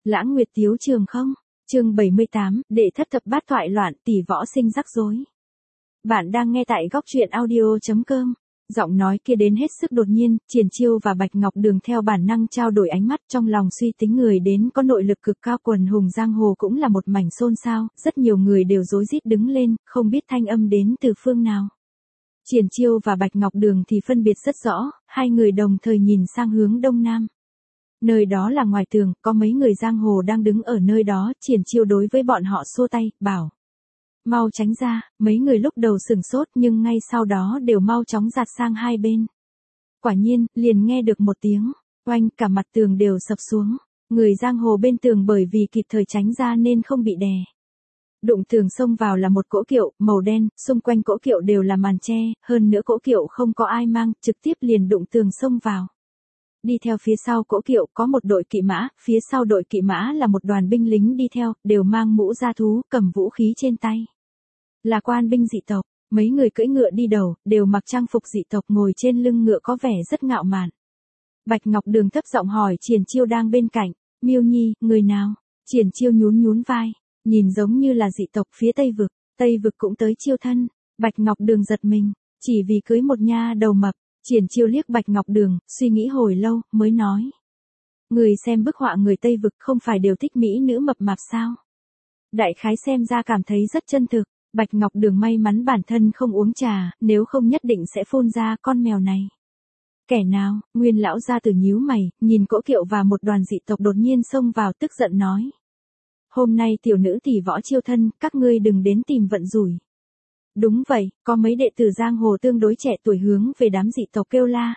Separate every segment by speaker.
Speaker 1: Lãng Nguyệt Tiếu Trường không? Chương 78, đệ thất thập bát thoại loạn, tỷ võ sinh rắc rối. Bạn đang nghe tại góc truyện audio.com. Giọng nói kia đến hết sức đột nhiên, Triển Chiêu và Bạch Ngọc Đường theo bản năng trao đổi ánh mắt, trong lòng suy tính người đến có nội lực cực cao, quần hùng giang hồ cũng là một mảnh xôn xao, rất nhiều người đều rối rít đứng lên, không biết thanh âm đến từ phương nào. Triển Chiêu và Bạch Ngọc Đường thì phân biệt rất rõ, hai người đồng thời nhìn sang hướng đông nam. Nơi đó là ngoài tường, có mấy người giang hồ đang đứng ở nơi đó, Triển Chiêu đối với bọn họ xua tay, bảo. Mau tránh ra, mấy người lúc đầu sửng sốt nhưng ngay sau đó đều mau chóng giạt sang hai bên. Quả nhiên, liền nghe được một tiếng, oanh, cả mặt tường đều sập xuống, người giang hồ bên tường bởi vì kịp thời tránh ra nên không bị đè. Đụng tường xông vào là một cỗ kiệu, màu đen, xung quanh cỗ kiệu đều là màn che, hơn nữa cỗ kiệu không có ai mang, trực tiếp liền đụng tường xông vào. Đi theo phía sau cỗ kiệu có một đội kỵ mã, phía sau đội kỵ mã là một đoàn binh lính đi theo, đều mang mũ da thú, cầm vũ khí trên tay. Là quan binh dị tộc, mấy người cưỡi ngựa đi đầu, đều mặc trang phục dị tộc, ngồi trên lưng ngựa có vẻ rất ngạo mạn. Bạch Ngọc Đường thấp giọng hỏi Triển Chiêu đang bên cạnh, Miêu Nhi, người nào? Triển Chiêu nhún nhún vai, nhìn giống như là dị tộc phía Tây vực cũng tới chiêu thân. Bạch Ngọc Đường giật mình, chỉ vì cưới một nha đầu mập. Triển Chiêu liếc Bạch Ngọc Đường, suy nghĩ hồi lâu, mới nói. Người xem bức họa người Tây vực không phải đều thích mỹ nữ mập mạp sao? Đại khái xem ra cảm thấy rất chân thực. Bạch Ngọc Đường may mắn bản thân không uống trà, nếu không nhất định sẽ phun ra con mèo này. Kẻ nào? Nguyên lão gia tử nhíu mày, nhìn cỗ kiệu và một đoàn dị tộc đột nhiên xông vào, tức giận nói. Hôm nay tiểu nữ tỷ võ chiêu thân, các ngươi đừng đến tìm vận rủi. Đúng vậy, có mấy đệ tử giang hồ tương đối trẻ tuổi hướng về đám dị tộc kêu la.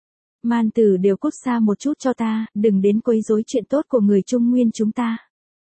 Speaker 1: Man tử đều cút xa một chút cho ta, đừng đến quấy rối chuyện tốt của người Trung Nguyên chúng ta.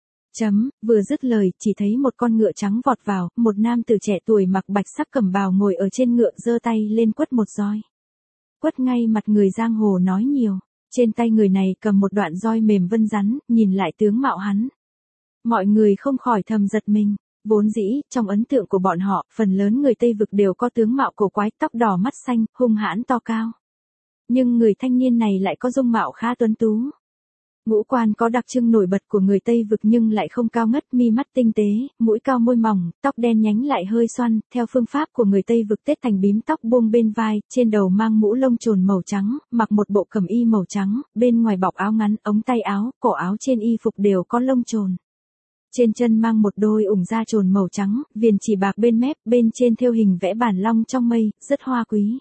Speaker 1: Vừa dứt lời, chỉ thấy một con ngựa trắng vọt vào, một nam tử trẻ tuổi mặc bạch sắc cẩm bào ngồi ở trên ngựa, giơ tay lên quất một roi. Quất ngay mặt người giang hồ nói nhiều, trên tay người này cầm một đoạn roi mềm vân rắn, nhìn lại tướng mạo hắn. Mọi người không khỏi thầm giật mình. Vốn dĩ, trong ấn tượng của bọn họ, phần lớn người Tây vực đều có tướng mạo cổ quái, tóc đỏ mắt xanh, hung hãn to cao. Nhưng người thanh niên này lại có dung mạo khá tuấn tú. Ngũ quan có đặc trưng nổi bật của người Tây vực nhưng lại không cao ngất, mi mắt tinh tế, mũi cao môi mỏng, tóc đen nhánh lại hơi xoăn, theo phương pháp của người Tây vực tết thành bím tóc buông bên vai, trên đầu mang mũ lông trồn màu trắng, mặc một bộ cẩm y màu trắng, bên ngoài bọc áo ngắn, ống tay áo, cổ áo trên y phục đều có lông trồn. Trên chân mang một đôi ủng da trồn màu trắng, viền chỉ bạc bên mép, bên trên thêu hình vẽ bản long trong mây, rất hoa quý.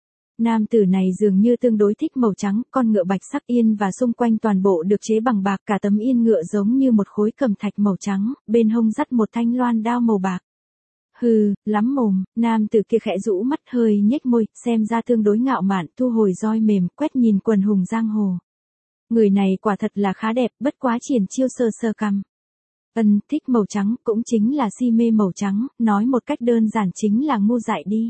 Speaker 1: Nam tử này dường như tương đối thích màu trắng, con ngựa bạch sắc yên và xung quanh toàn bộ được chế bằng bạc, cả tấm yên ngựa giống như một khối cẩm thạch màu trắng, bên hông dắt một thanh loan đao màu bạc. Hừ, lắm mồm, nam tử kia khẽ rũ mắt hơi nhếch môi, xem ra tương đối ngạo mạn, thu hồi roi mềm, quét nhìn quần hùng giang hồ. Người này quả thật là khá đẹp, bất quá Triển Chiêu sờ sờ cằm. Thích màu trắng, cũng chính là si mê màu trắng, nói một cách đơn giản chính là ngu dại đi.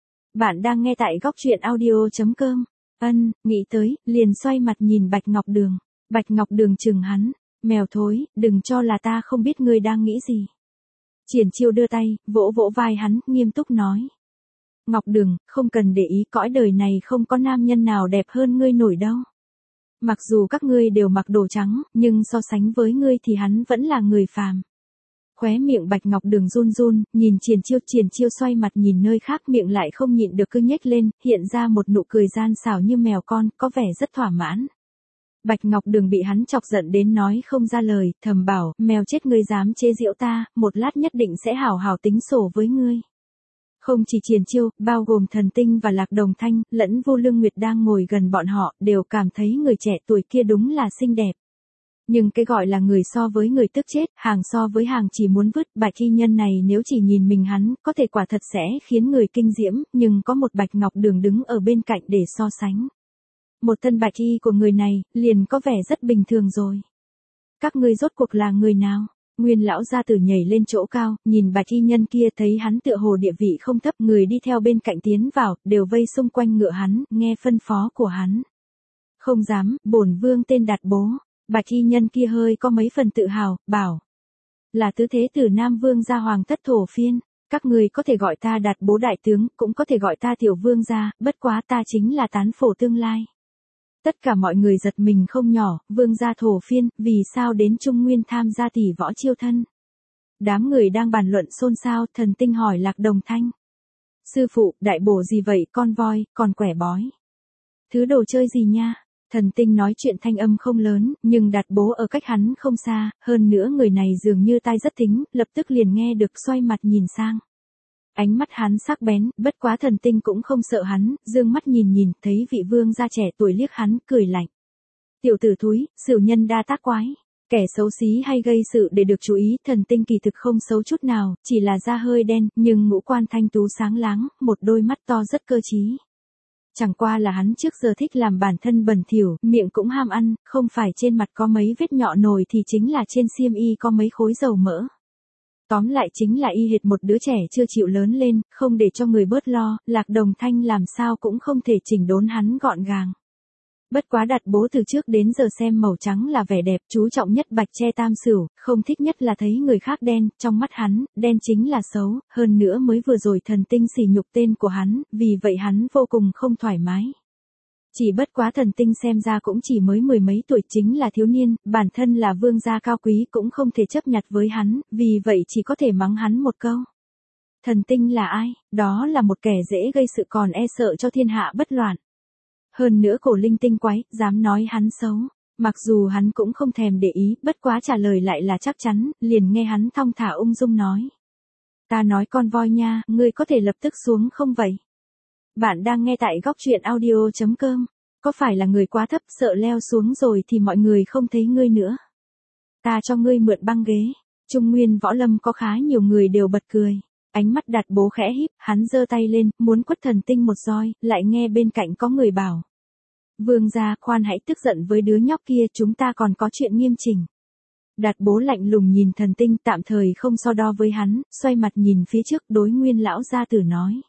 Speaker 1: Bạn đang nghe tại góc truyện audio.com. Nghĩ tới, liền xoay mặt nhìn Bạch Ngọc Đường. Bạch Ngọc Đường chừng hắn, mèo thối, đừng cho là ta không biết ngươi đang nghĩ gì. Triển Chiêu đưa tay, vỗ vỗ vai hắn, nghiêm túc nói. Ngọc Đường, không cần để ý, cõi đời này không có nam nhân nào đẹp hơn ngươi nổi đâu. Mặc dù các ngươi đều mặc đồ trắng, nhưng so sánh với ngươi thì hắn vẫn là người phàm. Khóe miệng Bạch Ngọc Đường run run, nhìn Triển Chiêu xoay mặt nhìn nơi khác, miệng lại không nhịn được cứ nhếch lên, hiện ra một nụ cười gian xảo như mèo con, có vẻ rất thỏa mãn. Bạch Ngọc Đường bị hắn chọc giận đến nói không ra lời, thầm bảo, mèo chết ngươi dám chế giễu ta, một lát nhất định sẽ hảo hảo tính sổ với ngươi. Không chỉ Triển Chiêu, bao gồm Thần Tinh và Lạc Đồng Thanh, lẫn Vô Lương Nguyệt đang ngồi gần bọn họ, đều cảm thấy người trẻ tuổi kia đúng là xinh đẹp. Nhưng cái gọi là người so với người tức chết, hàng so với hàng chỉ muốn vứt, Bạch y nhân này nếu chỉ nhìn mình hắn, có thể quả thật sẽ khiến người kinh diễm, nhưng có một Bạch Ngọc Đường đứng ở bên cạnh để so sánh. Một thân bạch y của người này, liền có vẻ rất bình thường rồi. Các ngươi rốt cuộc là người nào? Nguyên lão gia tử nhảy lên chỗ cao, nhìn Bạch y nhân kia, thấy hắn tựa hồ địa vị không thấp, người đi theo bên cạnh tiến vào, đều vây xung quanh ngựa hắn, nghe phân phó của hắn. Không dám, bổn vương tên Đạt Bố. Bạch y nhân kia hơi có mấy phần tự hào, bảo. Là tứ thế tử Nam Vương gia Hoàng thất thổ phiên, các người có thể gọi ta Đạt Bố đại tướng, cũng có thể gọi ta Tiểu Vương gia, bất quá ta chính là tán phổ tương lai. Tất cả mọi người giật mình không nhỏ, vương gia thổ phiên, vì sao đến Trung Nguyên tham gia tỷ võ chiêu thân. Đám người đang bàn luận xôn xao, Thần Tinh hỏi Lạc Đồng Thanh. Sư phụ, đại bổ gì vậy, con voi, còn quẻ bói. Thứ đồ chơi gì nha? Thần Tinh nói chuyện thanh âm không lớn, nhưng Đạt Bố ở cách hắn không xa, hơn nữa người này dường như tai rất thính, lập tức liền nghe được, xoay mặt nhìn sang. Ánh mắt hắn sắc bén, bất quá Thần Tinh cũng không sợ hắn, dương mắt nhìn, thấy vị vương gia trẻ tuổi liếc hắn, cười lạnh. Tiểu tử thúi, xửu nhân đa tác quái. Kẻ xấu xí hay gây sự để được chú ý, Thần Tinh kỳ thực không xấu chút nào, chỉ là da hơi đen, nhưng ngũ quan thanh tú sáng láng, một đôi mắt to rất cơ trí. Chẳng qua là hắn trước giờ thích làm bản thân bẩn thỉu, miệng cũng ham ăn, không phải trên mặt có mấy vết nhọ nồi thì chính là trên xiêm y có mấy khối dầu mỡ. Tóm lại chính là y hệt một đứa trẻ chưa chịu lớn lên, không để cho người bớt lo, Lạc Đồng Thanh làm sao cũng không thể chỉnh đốn hắn gọn gàng. Bất quá Đạt Bố từ trước đến giờ xem màu trắng là vẻ đẹp, chú trọng nhất bạch tre tam sửu, không thích nhất là thấy người khác đen, trong mắt hắn, đen chính là xấu, hơn nữa mới vừa rồi Thần Tinh sỉ nhục tên của hắn, vì vậy hắn vô cùng không thoải mái. Chỉ bất quá Thần Tinh xem ra cũng chỉ mới mười mấy tuổi, chính là thiếu niên, bản thân là vương gia cao quý cũng không thể chấp nhặt với hắn, vì vậy chỉ có thể mắng hắn một câu. Thần Tinh là ai? Đó là một kẻ dễ gây sự còn e sợ cho thiên hạ bất loạn. Hơn nữa cổ linh tinh quái, dám nói hắn xấu. Mặc dù hắn cũng không thèm để ý, bất quá trả lời lại là chắc chắn, liền nghe hắn thong thả ung dung nói. Ta nói con voi nha, ngươi có thể lập tức xuống không vậy? Bạn đang nghe tại góc truyện audio.com. Có phải là người quá thấp, sợ leo xuống rồi thì mọi người không thấy ngươi nữa? Ta cho ngươi mượn băng ghế. Trung Nguyên Võ Lâm có khá nhiều người đều bật cười. Ánh mắt Đạt Bố khẽ híp, hắn giơ tay lên, muốn quất Thần Tinh một roi, lại nghe bên cạnh có người bảo. Vương gia, khoan hãy tức giận với đứa nhóc kia, chúng ta còn có chuyện nghiêm chỉnh. Đạt Bố lạnh lùng nhìn Thần Tinh, tạm thời không so đo với hắn, xoay mặt nhìn phía trước, đối Nguyên lão gia tử nói.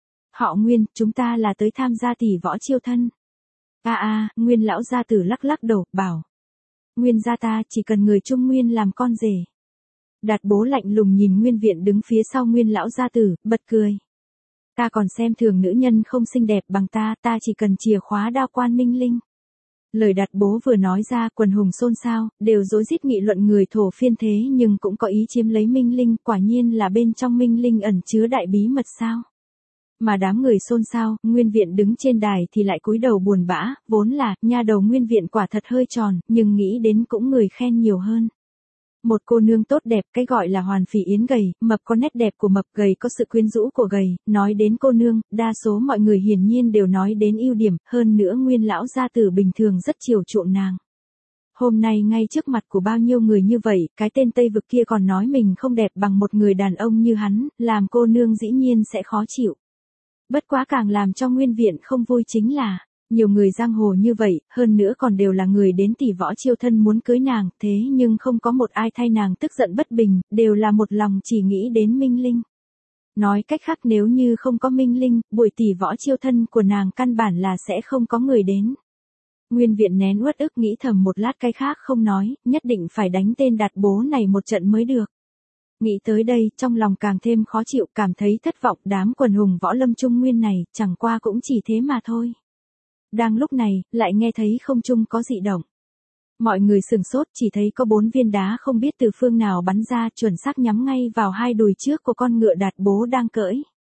Speaker 1: Họ Nguyên, chúng ta là tới tham gia tỷ võ chiêu thân. Nguyên lão gia tử lắc lắc đầu, bảo. Nguyên gia ta chỉ cần người Trung Nguyên làm con rể. Đạt Bố lạnh lùng nhìn Nguyên Viện đứng phía sau Nguyên lão gia tử, bật cười. Ta còn xem thường nữ nhân không xinh đẹp bằng ta chỉ cần chìa khóa đao quan Minh Linh. Lời Đạt Bố vừa nói ra, quần hùng xôn xao, đều rối rít nghị luận người thổ phiên thế nhưng cũng có ý chiếm lấy Minh Linh, quả nhiên là bên trong Minh Linh ẩn chứa đại bí mật sao. Mà đám người xôn xao, Nguyên Viện đứng trên đài thì lại cúi đầu buồn bã, vốn là, nha đầu Nguyên Viện quả thật hơi tròn, nhưng nghĩ đến cũng người khen nhiều hơn. Một cô nương tốt đẹp, cái gọi là hoàn phỉ yến gầy, mập có nét đẹp của mập, gầy có sự quyến rũ của gầy, nói đến cô nương, đa số mọi người hiển nhiên đều nói đến ưu điểm, hơn nữa Nguyên lão gia tử bình thường rất chiều chuộng nàng. Hôm nay ngay trước mặt của bao nhiêu người như vậy, cái tên Tây Vực kia còn nói mình không đẹp bằng một người đàn ông như hắn, làm cô nương dĩ nhiên sẽ khó chịu. Bất quá càng làm cho Nguyên Viện không vui chính là, nhiều người giang hồ như vậy, hơn nữa còn đều là người đến tỷ võ chiêu thân muốn cưới nàng, thế nhưng không có một ai thay nàng tức giận bất bình, đều là một lòng chỉ nghĩ đến Minh Linh. Nói cách khác nếu như không có Minh Linh, buổi tỷ võ chiêu thân của nàng căn bản là sẽ không có người đến. Nguyên Viện nén uất ức nghĩ thầm một lát cái khác không nói, nhất định phải đánh tên Đạt Bố này một trận mới được. Nghĩ tới đây, trong lòng càng thêm khó chịu, cảm thấy thất vọng, đám quần hùng võ lâm Trung Nguyên này, chẳng qua cũng chỉ thế mà thôi. Đang lúc này, lại nghe thấy không trung có dị động. Mọi người sửng sốt, chỉ thấy có 4 viên đá không biết từ phương nào bắn ra, chuẩn xác nhắm ngay vào hai đùi trước của con ngựa Đạt Bố đang cưỡi.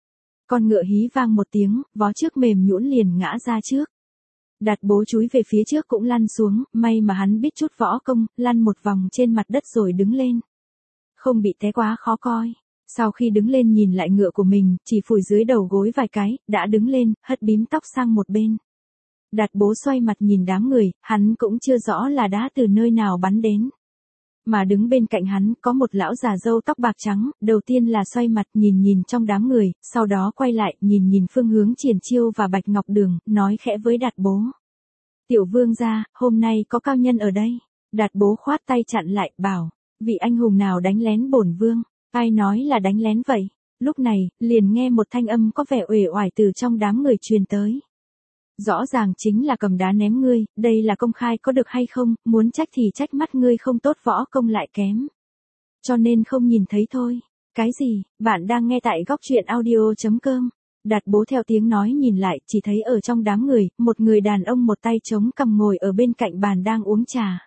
Speaker 1: Con ngựa hí vang một tiếng, vó trước mềm nhũn liền ngã ra trước. Đạt Bố chúi về phía trước cũng lăn xuống, may mà hắn biết chút võ công, lăn một vòng trên mặt đất rồi đứng lên. Không bị té quá khó coi. Sau khi đứng lên nhìn lại ngựa của mình, chỉ phủi dưới đầu gối vài cái, đã đứng lên, hất bím tóc sang một bên. Đạt Bố xoay mặt nhìn đám người, hắn cũng chưa rõ là đá từ nơi nào bắn đến. Mà đứng bên cạnh hắn, có một lão già râu tóc bạc trắng, đầu tiên là xoay mặt nhìn trong đám người, sau đó quay lại, nhìn phương hướng Triển Chiêu và Bạch Ngọc Đường, nói khẽ với Đạt Bố. Tiểu vương gia, hôm nay có cao nhân ở đây. Đạt Bố khoát tay chặn lại, bảo, vị anh hùng nào đánh lén bổn vương, ai nói là đánh lén vậy? Lúc này, liền nghe một thanh âm có vẻ uể oải từ trong đám người truyền tới. Rõ ràng chính là cầm đá ném ngươi, đây là công khai có được hay không, muốn trách thì trách mắt ngươi không tốt võ công lại kém. Cho nên không nhìn thấy thôi. Cái gì, bạn đang nghe tại góc truyện audio.com. Đạt Bố theo tiếng nói nhìn lại, chỉ thấy ở trong đám người, một người đàn ông một tay chống cằm ngồi ở bên cạnh bàn đang uống trà.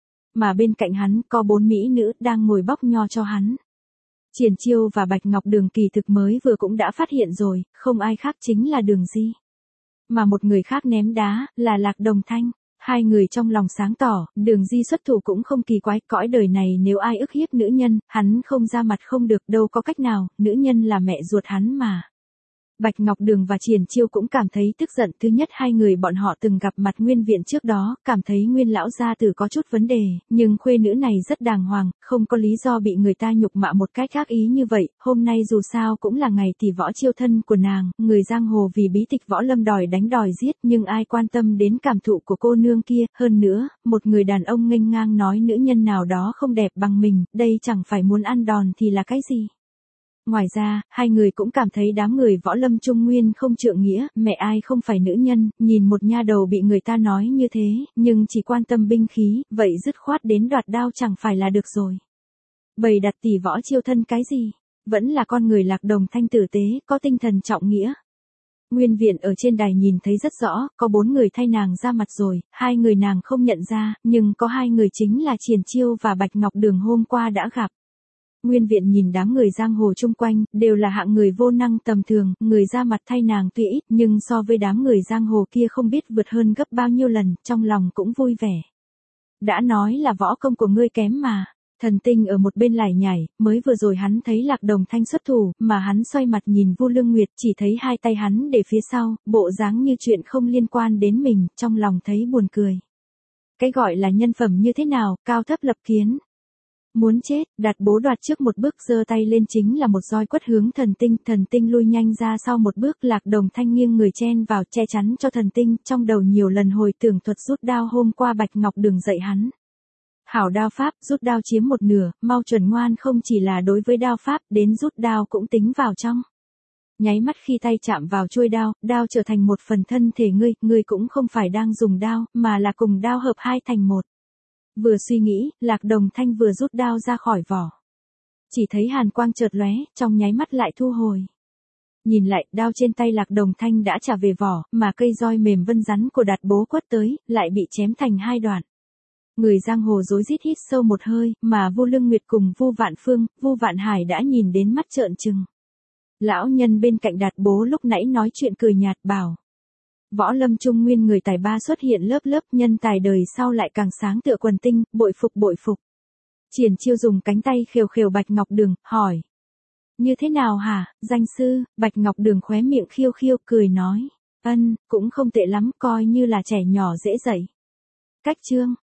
Speaker 1: Mà bên cạnh hắn có 4 mỹ nữ đang ngồi bóc nho cho hắn. Triển Chiêu và Bạch Ngọc Đường kỳ thực mới vừa cũng đã phát hiện rồi, không ai khác chính là Đường Di. Mà một người khác ném đá, là Lạc Đồng Thanh. Hai người trong lòng sáng tỏ, Đường Di xuất thủ cũng không kỳ quái, cõi đời này nếu ai ức hiếp nữ nhân, hắn không ra mặt không được, đâu có cách nào, nữ nhân là mẹ ruột hắn mà. Bạch Ngọc Đường và Triển Chiêu cũng cảm thấy tức giận, thứ nhất hai người bọn họ từng gặp mặt Nguyên viện trước đó, cảm thấy Nguyên lão gia tử có chút vấn đề, nhưng khuê nữ này rất đàng hoàng, không có lý do bị người ta nhục mạ một cách ác ý như vậy, hôm nay dù sao cũng là ngày tỷ võ chiêu thân của nàng, người giang hồ vì bí tịch võ lâm đòi đánh đòi giết, nhưng ai quan tâm đến cảm thụ của cô nương kia, hơn nữa, một người đàn ông nghênh ngang nói nữ nhân nào đó không đẹp bằng mình, đây chẳng phải muốn ăn đòn thì là cái gì. Ngoài ra, hai người cũng cảm thấy đám người võ lâm Trung Nguyên không trượng nghĩa, mẹ ai không phải nữ nhân, nhìn một nha đầu bị người ta nói như thế, nhưng chỉ quan tâm binh khí, vậy dứt khoát đến đoạt đao chẳng phải là được rồi. Bày đặt tỷ võ chiêu thân cái gì, vẫn là con người Lạc Đồng Thanh tử tế, có tinh thần trọng nghĩa. Nguyên viện ở trên đài nhìn thấy rất rõ, có 4 người thay nàng ra mặt rồi, 2 người nàng không nhận ra, nhưng có 2 người chính là Triển Chiêu và Bạch Ngọc Đường hôm qua đã gặp. Nguyên viện nhìn đám người giang hồ chung quanh, đều là hạng người vô năng tầm thường, người ra mặt thay nàng tuy ít, nhưng so với đám người giang hồ kia không biết vượt hơn gấp bao nhiêu lần, trong lòng cũng vui vẻ. Đã nói là võ công của ngươi kém mà. Thần Tinh ở một bên lải nhải, mới vừa rồi hắn thấy Lạc Đồng Thanh xuất thủ, mà hắn xoay mặt nhìn Vu Lương Nguyệt, chỉ thấy hai tay hắn để phía sau, bộ dáng như chuyện không liên quan đến mình, trong lòng thấy buồn cười. Cái gọi là nhân phẩm như thế nào, cao thấp lập kiến. Muốn chết, Đạt Bố đoạt trước một bước giơ tay lên chính là một roi quất hướng Thần Tinh lui nhanh ra sau một bước, Lạc Đồng Thanh nghiêng người chen vào che chắn cho Thần Tinh, trong đầu nhiều lần hồi tưởng thuật rút đao hôm qua Bạch Ngọc Đường dạy hắn. Hảo đao pháp, rút đao chiếm một nửa, mau chuẩn ngoan không chỉ là đối với đao pháp, đến rút đao cũng tính vào trong. Nháy mắt khi tay chạm vào chuôi đao, đao trở thành một phần thân thể ngươi cũng không phải đang dùng đao, mà là cùng đao hợp hai thành một. Vừa suy nghĩ, Lạc Đồng Thanh vừa rút đao ra khỏi vỏ. Chỉ thấy hàn quang chợt lóe, trong nháy mắt lại thu hồi. Nhìn lại, đao trên tay Lạc Đồng Thanh đã trả về vỏ, mà cây roi mềm vân rắn của Đạt Bố quất tới, lại bị chém thành hai đoạn. Người giang hồ rối rít hít sâu một hơi, mà Vu Lương Nguyệt cùng Vu Vạn Phương, Vu Vạn Hải đã nhìn đến mắt trợn trừng. Lão nhân bên cạnh Đạt Bố lúc nãy nói chuyện cười nhạt bảo. Võ lâm Trung Nguyên người tài ba xuất hiện lớp lớp, nhân tài đời sau lại càng sáng tựa quần tinh, bội phục. Triển Chiêu dùng cánh tay khều khều Bạch Ngọc Đường, hỏi. Như thế nào hả, danh sư? Bạch Ngọc Đường khóe miệng khiêu khiêu, cười nói. Cũng không tệ lắm, coi như là trẻ nhỏ dễ dạy. Cách chương.